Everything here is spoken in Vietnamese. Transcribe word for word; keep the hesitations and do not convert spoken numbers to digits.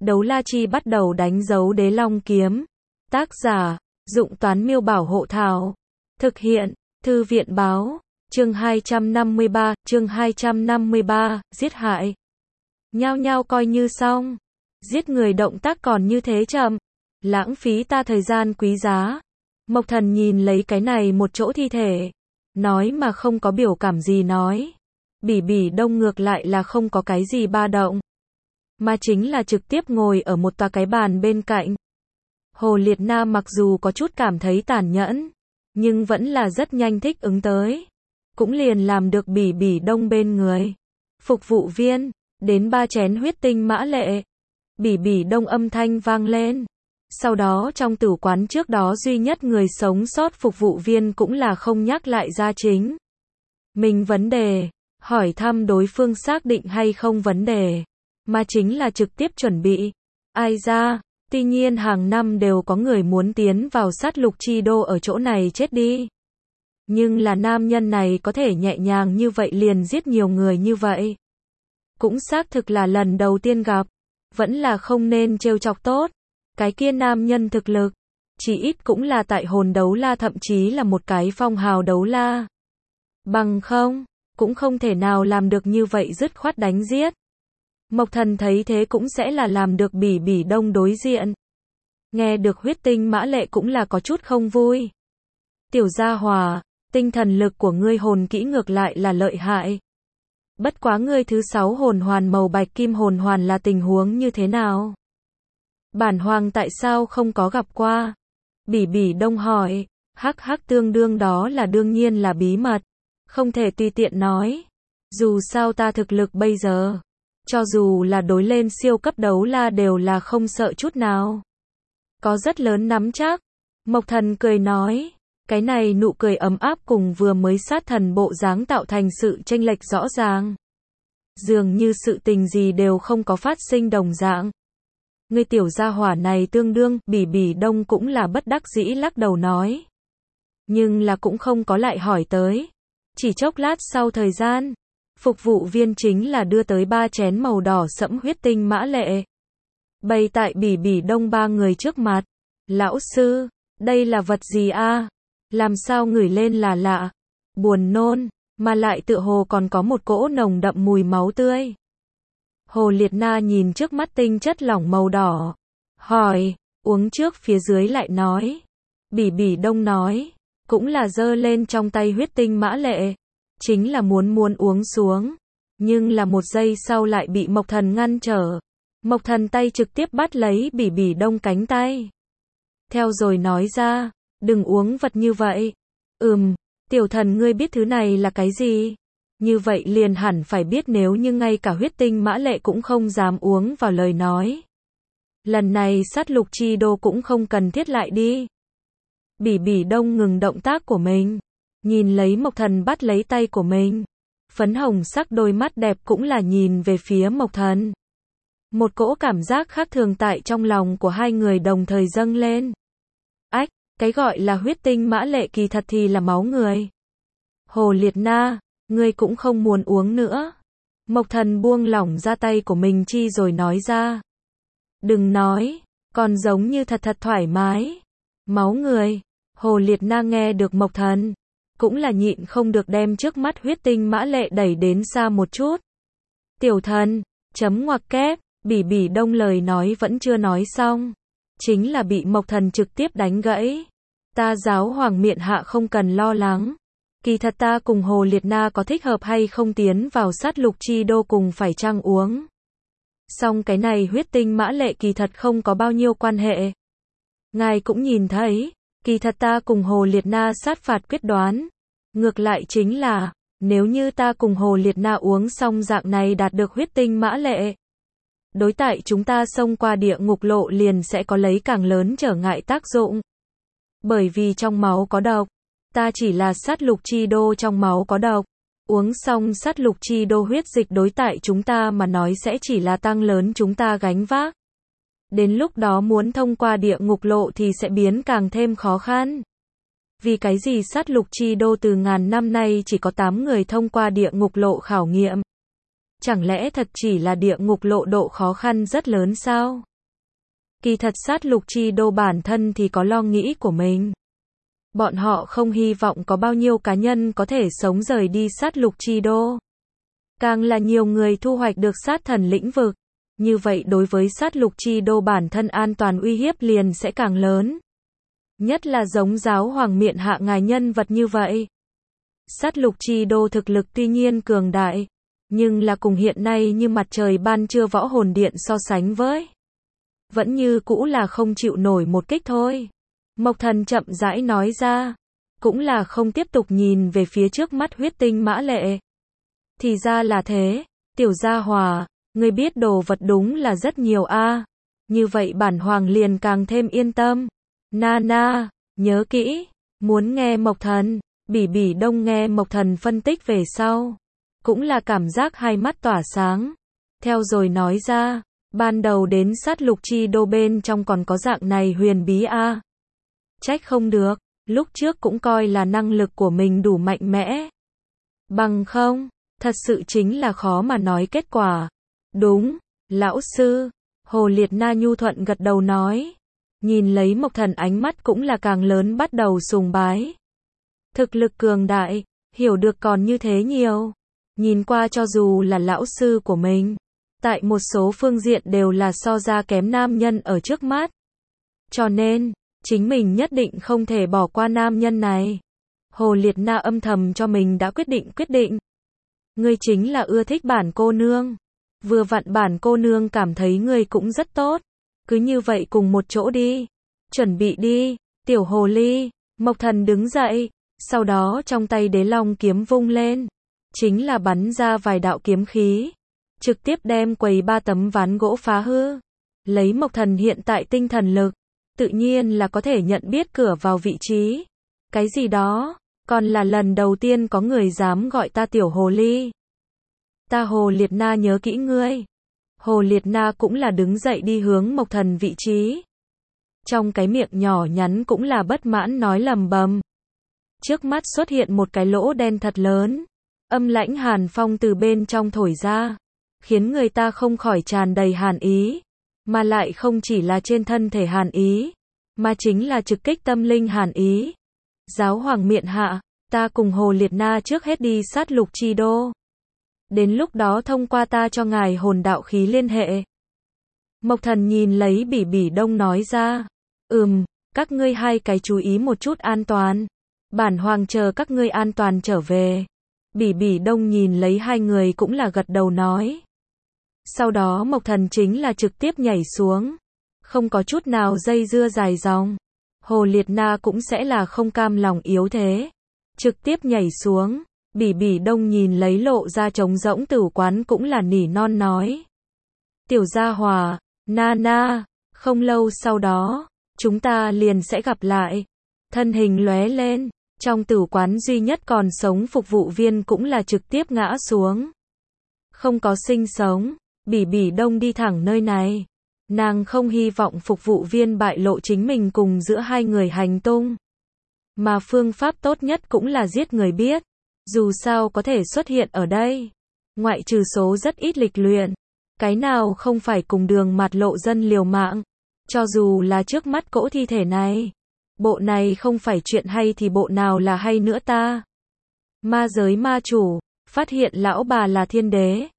Đấu la chi bắt đầu đánh dấu đế long kiếm. Tác giả, Dụng Toán Miêu Bảo Hộ Thảo. Thực hiện, Thư viện Báo. Chương hai trăm năm mươi ba, chương hai trăm năm mươi ba, giết hại. Nhao nhao coi như xong. Giết người động tác còn như thế chậm. Lãng phí ta thời gian quý giá. Mộc Thần nhìn lấy cái này một chỗ thi thể. Nói mà không có biểu cảm gì nói. Bỉ Bỉ Đông ngược lại là không có cái gì ba động. Mà chính là trực tiếp ngồi ở một tòa cái bàn bên cạnh. Hồ Liệt Na mặc dù có chút cảm thấy tàn nhẫn, nhưng vẫn là rất nhanh thích ứng tới. Cũng liền làm được Bỉ Bỉ Đông bên người. Phục vụ viên, đến ba chén huyết tinh mã lệ. Bỉ Bỉ Đông âm thanh vang lên. Sau đó trong tử quán trước đó duy nhất người sống sót phục vụ viên cũng là không nhắc lại ra chính mình vấn đề, hỏi thăm đối phương xác định hay không vấn đề, mà chính là trực tiếp chuẩn bị. Ai ra, tuy nhiên hàng năm đều có người muốn tiến vào sát lục chi đô ở chỗ này chết đi. Nhưng là nam nhân này có thể nhẹ nhàng như vậy liền giết nhiều người như vậy. Cũng xác thực là lần đầu tiên gặp, vẫn là không nên trêu chọc tốt. Cái kia nam nhân thực lực, chỉ ít cũng là tại hồn đấu la thậm chí là một cái phong hào đấu la. Bằng không, cũng không thể nào làm được như vậy dứt khoát đánh giết. Mộc Thần thấy thế cũng sẽ là làm được Bỉ Bỉ Đông đối diện. Nghe được huyết tinh mã lệ cũng là có chút không vui. Tiểu gia hòa, tinh thần lực của ngươi hồn kỹ ngược lại là lợi hại. Bất quá ngươi thứ sáu hồn hoàn màu bạch kim hồn hoàn là tình huống như thế nào? Bản hoàng tại sao không có gặp qua? Bỉ Bỉ Đông hỏi. Hắc hắc tương đương đó là đương nhiên là bí mật. Không thể tùy tiện nói. Dù sao ta thực lực bây giờ, cho dù là đối lên siêu cấp đấu la đều là không sợ chút nào. Có rất lớn nắm chắc. Mộc Thần cười nói. Cái này nụ cười ấm áp cùng vừa mới sát thần bộ dáng tạo thành sự chênh lệch rõ ràng. Dường như sự tình gì đều không có phát sinh đồng dạng. Ngươi tiểu gia hỏa này tương đương, Bỉ Bỉ Đông cũng là bất đắc dĩ lắc đầu nói. Nhưng là cũng không có lại hỏi tới. Chỉ chốc lát sau thời gian, phục vụ viên chính là đưa tới ba chén màu đỏ sẫm huyết tinh mã lệ. Bày tại Bỉ Bỉ Đông ba người trước mặt. Lão sư, đây là vật gì a? Làm sao ngửi lên là lạ, buồn nôn, mà lại tựa hồ còn có một cỗ nồng đậm mùi máu tươi. Hồ Liệt Na nhìn trước mắt tinh chất lỏng màu đỏ, hỏi, uống trước phía dưới lại nói. Bỉ Bỉ Đông nói, cũng là giơ lên trong tay huyết tinh mã lệ, chính là muốn muốn uống xuống, nhưng là một giây sau lại bị Mộc Thần ngăn trở. Mộc Thần tay trực tiếp bắt lấy Bỉ Bỉ Đông cánh tay. Theo rồi nói ra, đừng uống vật như vậy. Ừm, tiểu thần ngươi biết thứ này là cái gì? Như vậy liền hẳn phải biết nếu như ngay cả huyết tinh mã lệ cũng không dám uống vào lời nói. Lần này sát lục chi đô cũng không cần thiết lại đi. Bỉ Bỉ Đông ngừng động tác của mình. Nhìn lấy Mộc Thần bắt lấy tay của mình. Phấn hồng sắc đôi mắt đẹp cũng là nhìn về phía Mộc Thần. Một cỗ cảm giác khác thường tại trong lòng của hai người đồng thời dâng lên. Ách, cái gọi là huyết tinh mã lệ kỳ thật thì là máu người. Hồ Liệt Na, ngươi cũng không muốn uống nữa. Mộc Thần buông lỏng ra tay của mình chi rồi nói ra. Đừng nói, còn giống như thật thật thoải mái. Máu người. Hồ Liệt Na nghe được Mộc Thần, cũng là nhịn không được đem trước mắt huyết tinh mã lệ đẩy đến xa một chút. Tiểu thần, chấm ngoặc kép, Bỉ Bỉ Đông lời nói vẫn chưa nói xong. Chính là bị Mộc Thần trực tiếp đánh gãy. Ta giáo hoàng miện hạ không cần lo lắng. Kỳ thật ta cùng Hồ Liệt Na có thích hợp hay không tiến vào sát lục chi đô cùng phải chăng uống. Song cái này huyết tinh mã lệ kỳ thật không có bao nhiêu quan hệ. Ngài cũng nhìn thấy, kỳ thật ta cùng Hồ Liệt Na sát phạt quyết đoán. Ngược lại chính là, nếu như ta cùng Hồ Liệt Na uống xong dạng này đạt được huyết tinh mã lệ, đối tại chúng ta xông qua địa ngục lộ liền sẽ có lấy càng lớn trở ngại tác dụng. Bởi vì trong máu có độc, ta chỉ là sát lục chi đô trong máu có độc. Uống xong sát lục chi đô huyết dịch đối tại chúng ta mà nói sẽ chỉ là tăng lớn chúng ta gánh vác. Đến lúc đó muốn thông qua địa ngục lộ thì sẽ biến càng thêm khó khăn. Vì cái gì sát lục chi đô từ ngàn năm nay chỉ có tám người thông qua địa ngục lộ khảo nghiệm? Chẳng lẽ thật chỉ là địa ngục lộ độ khó khăn rất lớn sao? Kỳ thật sát lục chi đô bản thân thì có lo nghĩ của mình. Bọn họ không hy vọng có bao nhiêu cá nhân có thể sống rời đi sát lục chi đô. Càng là nhiều người thu hoạch được sát thần lĩnh vực. Như vậy đối với sát lục chi đô bản thân an toàn uy hiếp liền sẽ càng lớn. Nhất là giống giáo hoàng miện hạ ngài nhân vật như vậy. Sát lục chi đô thực lực tuy nhiên cường đại, nhưng là cùng hiện nay như mặt trời ban trưa võ hồn điện so sánh với. Vẫn như cũ là không chịu nổi một kích thôi. Mộc Thần chậm rãi nói ra. Cũng là không tiếp tục nhìn về phía trước mắt huyết tinh mã lệ. Thì ra là thế, tiểu gia hòa, ngươi biết đồ vật đúng là rất nhiều a. Như vậy bản hoàng liền càng thêm yên tâm. Na na, nhớ kỹ, muốn nghe Mộc Thần. Bỉ Bỉ Đông nghe Mộc Thần phân tích về sau. Cũng là cảm giác hai mắt tỏa sáng. Theo rồi nói ra, ban đầu đến sát lục chi đô bên trong còn có dạng này huyền bí a. Trách không được, lúc trước cũng coi là năng lực của mình đủ mạnh mẽ. Bằng không, thật sự chính là khó mà nói kết quả. Đúng, lão sư, Hồ Liệt Na nhu thuận gật đầu nói. Nhìn lấy Mộc Thần ánh mắt cũng là càng lớn bắt đầu sùng bái. Thực lực cường đại, hiểu được còn như thế nhiều. Nhìn qua cho dù là lão sư của mình, tại một số phương diện đều là so ra kém nam nhân ở trước mắt. Cho nên, chính mình nhất định không thể bỏ qua nam nhân này. Hồ Liệt Na âm thầm cho mình đã quyết định quyết định. Ngươi chính là ưa thích bản cô nương. Vừa vặn bản cô nương cảm thấy ngươi cũng rất tốt. Cứ như vậy cùng một chỗ đi. Chuẩn bị đi, tiểu hồ ly. Mộc Thần đứng dậy, sau đó trong tay đế long kiếm vung lên. Chính là bắn ra vài đạo kiếm khí. Trực tiếp đem quầy ba tấm ván gỗ phá hư. Lấy Mộc Thần hiện tại tinh thần lực, tự nhiên là có thể nhận biết cửa vào vị trí. Cái gì đó, còn là lần đầu tiên có người dám gọi ta tiểu hồ ly. Ta Hồ Liệt Na nhớ kỹ ngươi. Hồ Liệt Na cũng là đứng dậy đi hướng Mộc Thần vị trí. Trong cái miệng nhỏ nhắn cũng là bất mãn nói lầm bầm. Trước mắt xuất hiện một cái lỗ đen thật lớn. Âm lãnh hàn phong từ bên trong thổi ra, khiến người ta không khỏi tràn đầy hàn ý. Mà lại không chỉ là trên thân thể hàn ý, mà chính là trực kích tâm linh hàn ý. Giáo hoàng miện hạ, ta cùng Hồ Liệt Na trước hết đi sát lục chi đô. Đến lúc đó thông qua ta cho ngài hồn đạo khí liên hệ. Mộc Thần nhìn lấy Bỉ Bỉ Đông nói ra. Ừm, các ngươi hai cái chú ý một chút an toàn. Bản hoàng chờ các ngươi an toàn trở về. Bỉ Bỉ Đông nhìn lấy hai người cũng là gật đầu nói. Sau đó Mộc Thần chính là trực tiếp nhảy xuống. Không có chút nào dây dưa dài dòng. Hồ Liệt Na cũng sẽ là không cam lòng yếu thế. Trực tiếp nhảy xuống. Bỉ Bỉ Đông nhìn lấy lộ ra trống rỗng tử quán cũng là nỉ non nói. Tiểu gia hòa, na na, không lâu sau đó, chúng ta liền sẽ gặp lại. Thân hình lóe lên, trong tử quán duy nhất còn sống phục vụ viên cũng là trực tiếp ngã xuống. Không có sinh sống, Bỉ Bỉ Đông đi thẳng nơi này. Nàng không hy vọng phục vụ viên bại lộ chính mình cùng giữa hai người hành tung. Mà phương pháp tốt nhất cũng là giết người biết. Dù sao có thể xuất hiện ở đây. Ngoại trừ số rất ít lịch luyện. Cái nào không phải cùng đường mặt lộ dân liều mạng. Cho dù là trước mắt cỗ thi thể này. Bộ này không phải chuyện hay thì bộ nào là hay nữa ta. Ma giới ma chủ, phát hiện lão bà là thiên đế.